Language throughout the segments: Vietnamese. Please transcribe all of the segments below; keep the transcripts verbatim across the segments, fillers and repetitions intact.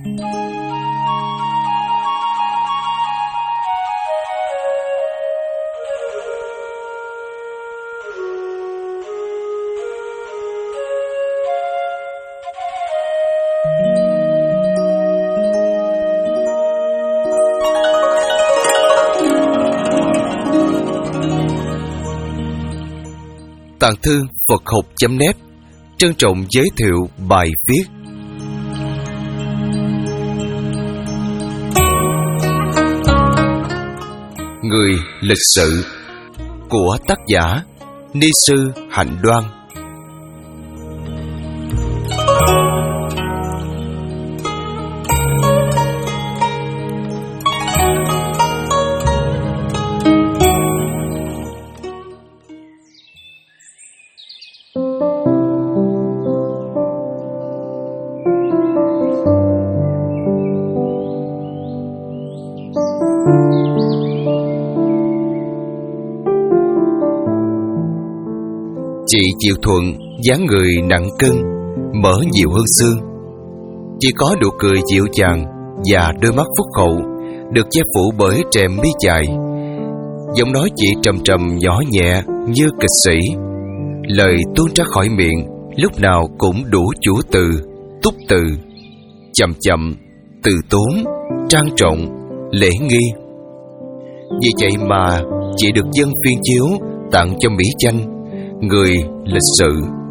Tạng thư Phật học chấm net trân trọng giới thiệu bài viết Người lịch sự của tác giả Ni sư Hạnh Đoan. Chị Diệu Thuận dáng người nặng cân, mỡ nhiều hơn xương. Chỉ có nụ cười dịu dàng và đôi mắt phúc hậu được che phủ bởi rèm mi dài. Giọng nói chị trầm trầm nhỏ nhẹ như kịch sĩ. Lời tuôn ra khỏi miệng lúc nào cũng đủ chủ từ, túc từ, chậm chậm, từ tốn, trang trọng, lễ nghi. Vì vậy mà chị được dân phiên chiếu tặng cho mỹ danh Người lịch sự.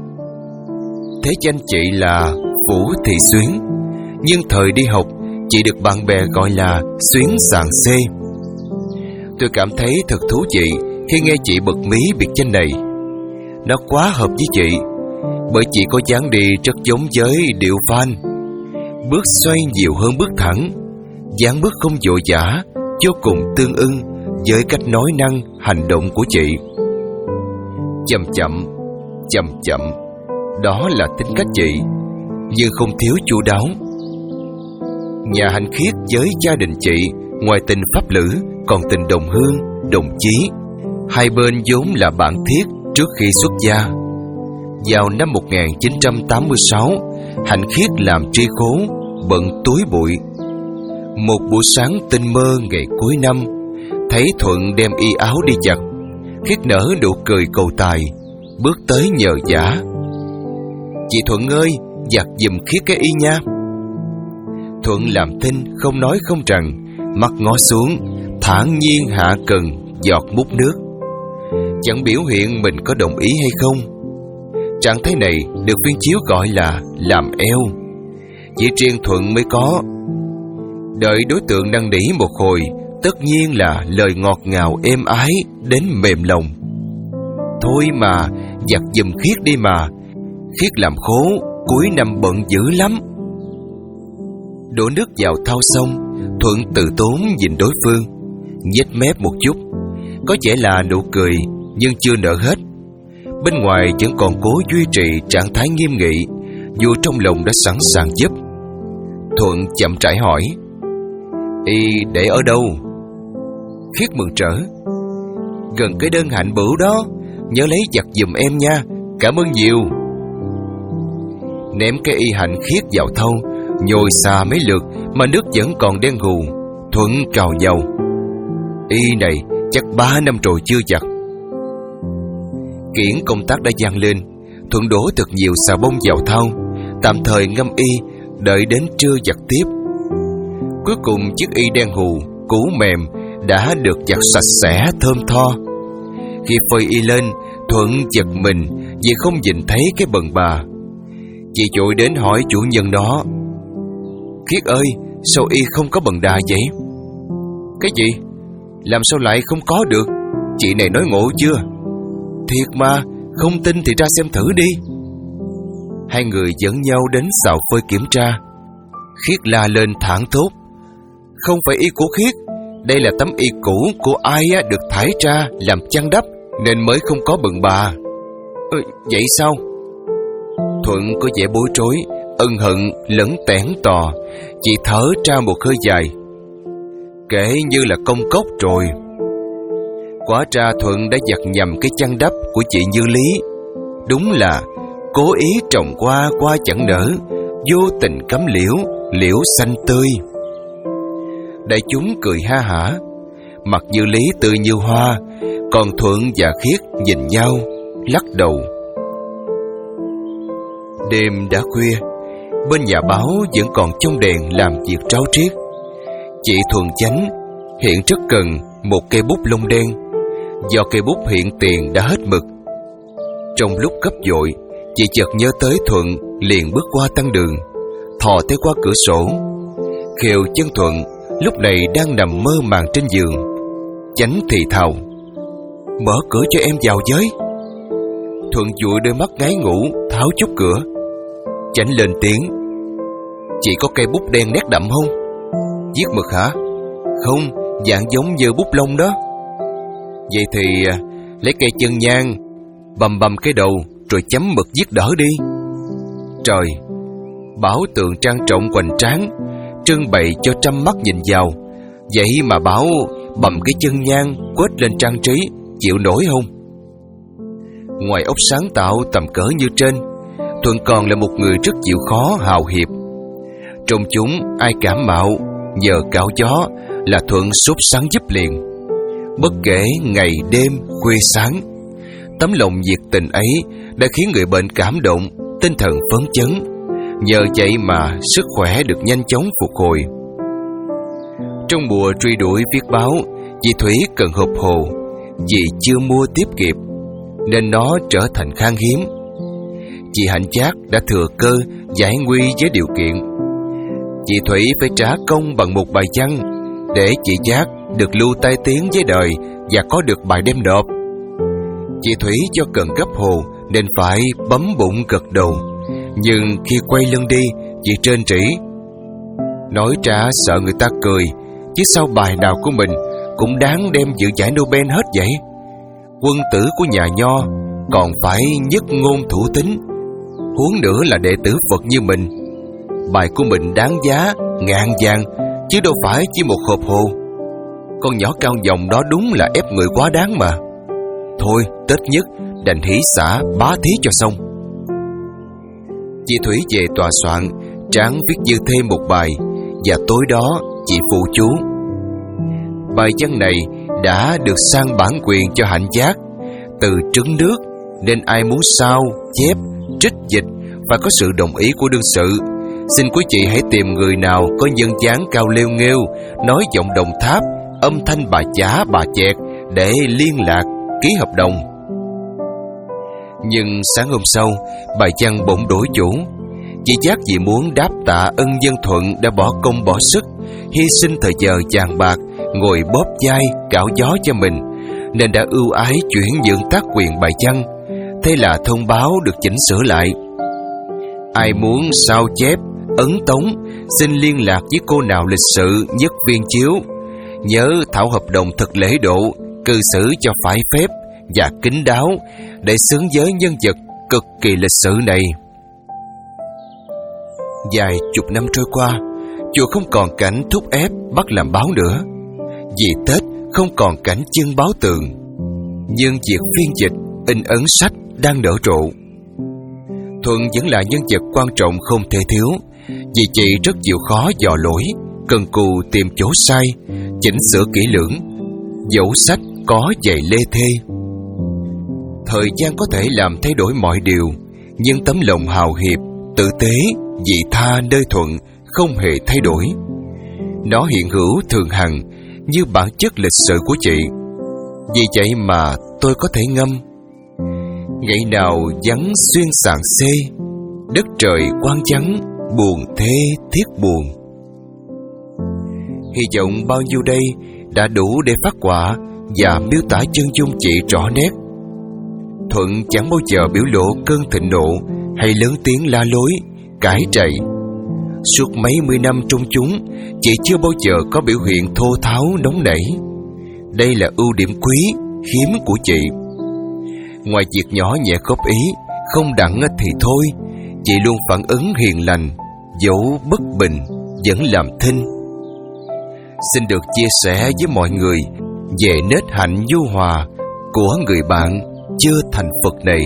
Thế danh chị là Vũ Thị Xuyến, nhưng thời đi học chị được bạn bè gọi là Xuyến Sàng Xê. Tôi cảm thấy thật thú vị khi nghe chị bật mí biệt danh này. Nó quá hợp với chị, bởi chị có dáng đi rất giống với điệu van. Bước xoay nhiều hơn bước thẳng, dáng bước không vội vã, vô cùng tương ưng với cách nói năng, hành động của chị. Chậm chậm, chậm chậm, đó là tính cách chị, nhưng không thiếu chu đáo. Nhà hạnh khiết với gia đình chị, ngoài tình pháp lữ còn tình đồng hương, đồng chí. Hai bên vốn là bạn thiết trước khi xuất gia. Vào năm một nghìn chín trăm tám mươi sáu, hạnh khiết làm tri khố, bận túi bụi. Một buổi sáng tinh mơ ngày cuối năm, thấy Thuận đem y áo đi giặt. Khiết nở nụ cười cầu tài, bước tới nhờ vả. Chị Thuận ơi, giặt giùm Khiết cái y nha. Thuận làm thinh, không nói không rằng, mắt ngó xuống, thản nhiên hạ cần giọt múc nước. Chẳng biểu hiện mình có đồng ý hay không. Trạng thái này được viên chiếu gọi là làm eo. Chỉ riêng Thuận mới có. Đợi đối tượng năn nỉ một hồi, tất nhiên là lời ngọt ngào êm ái đến mềm lòng. Thôi mà, giặt giùm Khiết đi mà. Khiết làm khố, cuối năm bận dữ lắm. Đổ nước vào thau xong, Thuận từ tốn nhìn đối phương, nhếch mép một chút. Có vẻ là nụ cười, nhưng chưa nở hết. Bên ngoài vẫn còn cố duy trì trạng thái nghiêm nghị, dù trong lòng đã sẵn sàng giúp. Thuận chậm rãi hỏi: Y để ở đâu? Khiết mừng rỡ: Gần cái đơn hạnh bửu đó, nhớ lấy giặt giùm em nha, cảm ơn nhiều. Ném cái y hạnh khiết vào thau, nhồi xà mấy lượt mà nước vẫn còn đen hù. Thuận cào nhàu: Y này chắc ba năm rồi chưa giặt. Kiển công tác đã vang lên. Thuận đổ thật nhiều xà bông vào thau, tạm thời ngâm y, đợi đến trưa giặt tiếp. Cuối cùng chiếc y đen hù, cũ mềm đã được giặt sạch sẽ thơm tho. Khi phơi y lên, Thuận giật mình vì không nhìn thấy cái bần bà. Chị vội đến hỏi chủ nhân nó: Khiết ơi, sao y không có bần đà vậy? Cái gì? Làm sao lại không có được? Chị này nói ngộ chưa? Thiệt mà, không tin thì ra xem thử đi. Hai người dẫn nhau đến xào phơi kiểm tra. Khiết la lên thảng thốt: Không phải y của Khiết, đây là tấm y cũ của ai á, được thải ra làm chăn đắp nên mới không có bần bà. Ừ, vậy sao? Thuận có vẻ bối rối, ân hận lẫn tẻn tò. Chị thở ra một hơi dài: Kể như là công cốc rồi. Quả ra Thuận đã giặt nhầm cái chăn đắp của chị Như Lý. Đúng là cố ý trồng qua qua chẳng nở, vô tình cắm liễu, liễu xanh tươi. Đại chúng cười ha hả. Mặt Như Lý tươi như hoa, còn Thuận và Khiết nhìn nhau lắc đầu. Đêm đã khuya, bên nhà báo vẫn còn trong đèn làm việc ráo riết. Chị Thuần Chánh hiện rất cần một cây bút lông đen, do cây bút hiện tiền đã hết mực. Trong lúc gấp vội, chị chợt nhớ tới Thuận, liền bước qua tăng đường, thò tay qua cửa sổ. Khều chân Thuận lúc này đang nằm mơ màng trên giường. Chánh thì thào: "Mở cửa cho em vào với." Thuận dụi đôi mắt ngái ngủ, tháo chốt cửa. Chánh lên tiếng: "Chị có cây bút đen nét đậm không?" "Viết mực hả?" "Không, dạng giống như bút lông đó." "Vậy thì lấy cây chân nhang, bầm bầm cái đầu rồi chấm mực viết đỡ đi." Trời, Bảo tượng trang trọng hoành tráng, trưng bày cho trăm mắt nhìn vào. Vậy mà Bảo bầm cái chân nhang quết lên trang trí, chịu nổi không? Ngoài óc sáng tạo tầm cỡ như trên, Thuận còn là một người rất chịu khó, hào hiệp. Trong chúng ai cảm mạo, nhờ cạo gió là Thuận sốt sắng giúp liền. Bất kể ngày đêm khuya sáng, tấm lòng nhiệt tình ấy đã khiến người bệnh cảm động, tinh thần phấn chấn. Nhờ vậy mà sức khỏe được nhanh chóng phục hồi. Trong mùa truy đuổi viết báo, chị Thủy cần hộp hồ, vì chưa mua tiếp kịp nên nó trở thành khan hiếm. Chị Hạnh Trác đã thừa cơ giải nguy với điều kiện. Chị Thủy phải trả công bằng một bài văn để chị Trác được lưu tai tiếng với đời và có được bài đem nộp. Chị Thủy do cần gấp hồ nên phải bấm bụng gật đầu, nhưng khi quay lưng đi, chị trên trĩ: "Nói ra sợ người ta cười, chứ sao bài nào của mình cũng đáng đem dự giải Nobel hết vậy? Quân tử của nhà Nho còn phải nhất ngôn thủ tín, huống nữa là đệ tử Phật như mình. Bài của mình đáng giá ngàn vàng, chứ đâu phải chỉ một hộp hồ. Con nhỏ cao dòng đó đúng là ép người quá đáng mà. Thôi, Tết nhất đành hỷ xả bá thí cho xong." Chị Thủy về tòa soạn, Tráng viết dư thêm một bài, và tối đó chị phụ chú. Bài văn này đã được sang bản quyền cho Hạnh Trác từ trứng nước, nên ai muốn sao, chép, trích dịch phải có sự đồng ý của đương sự. Xin quý chị hãy tìm người nào có nhân dáng cao lêu nghêu, nói giọng Đồng Tháp, âm thanh bà chả bà chẹt để liên lạc, ký hợp đồng. Nhưng sáng hôm sau, bài văn bỗng đổi chủ. Chị Giác vì muốn đáp tạ ân dân Thuận đã bỏ công bỏ sức, hy sinh thời giờ vàng bạc, ngồi bóp vai cạo gió cho mình, nên đã ưu ái chuyển nhượng tác quyền bài văn. Thế là thông báo được chỉnh sửa lại: "Ai muốn sao chép, ấn tống, xin liên lạc với cô nào lịch sự nhất viên chiếu. Nhớ thảo hợp đồng thật lễ độ, cư xử cho phải phép và kín đáo, để xứng với nhân vật cực kỳ lịch sự này." Vài chục năm trôi qua, chùa không còn cảnh thúc ép bắt làm báo nữa. Vì Tết không còn cảnh trưng báo tường, nhưng việc phiên dịch, in ấn sách đang nở rộ. Thuận vẫn là nhân vật quan trọng không thể thiếu, vì chị rất chịu khó dò lỗi, cần cù tìm chỗ sai, chỉnh sửa kỹ lưỡng, dẫu sách có dày lê thê. Thời gian có thể làm thay đổi mọi điều, nhưng tấm lòng hào hiệp, tử tế, vị tha nơi Thuận không hề thay đổi. Nó hiện hữu thường hằng như bản chất lịch sử của chị. Vì vậy mà tôi có thể ngâm: "Ngày nào vắng xuyên sàn xê, đất trời quang vắng, buồn thê thiết buồn." Hy vọng bao nhiêu đây đã đủ để phát họa và miêu tả chân dung chị rõ nét. Thuận chẳng bao giờ biểu lộ cơn thịnh nộ hay lớn tiếng la lối, cãi trầy. Suốt mấy mươi năm trong chúng, chị chưa bao giờ có biểu hiện thô tháo nóng nảy. Đây là ưu điểm quý, hiếm của chị. Ngoài việc nhỏ nhẹ góp ý, không đặng thì thôi, chị luôn phản ứng hiền lành, dẫu bất bình vẫn làm thinh. Xin được chia sẻ với mọi người về nết hạnh nhu hòa của người bạn chưa thành Phật này.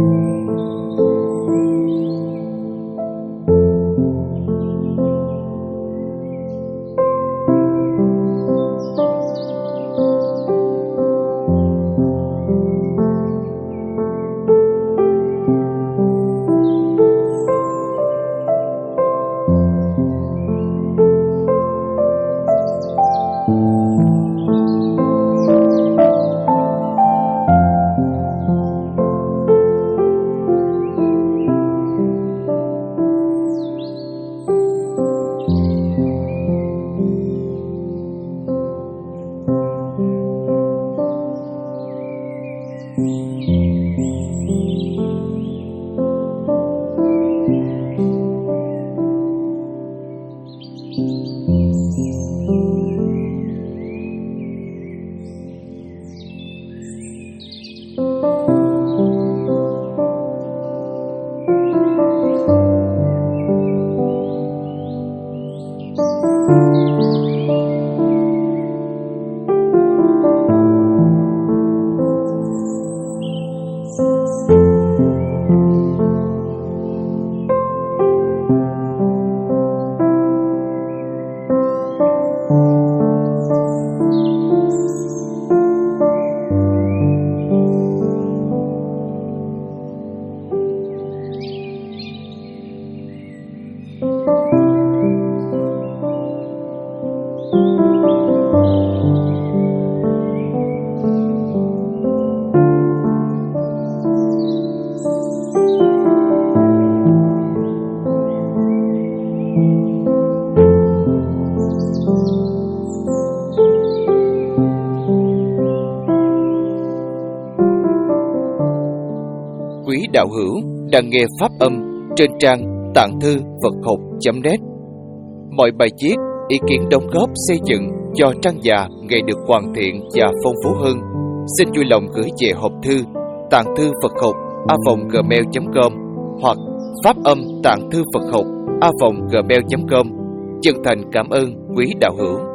Quý đạo hữu đang nghe pháp âm trên trang tạng thư Phật học chấm net. Mọi bài viết, ý kiến đóng góp xây dựng cho trang già ngày được hoàn thiện và phong phú hơn, xin vui lòng gửi về hộp thư tạng thư Phật học a vòng gmail chấm com hoặc pháp âm tạng thư Phật học a vòng gmail chấm com. Chân thành cảm ơn quý đạo hữu.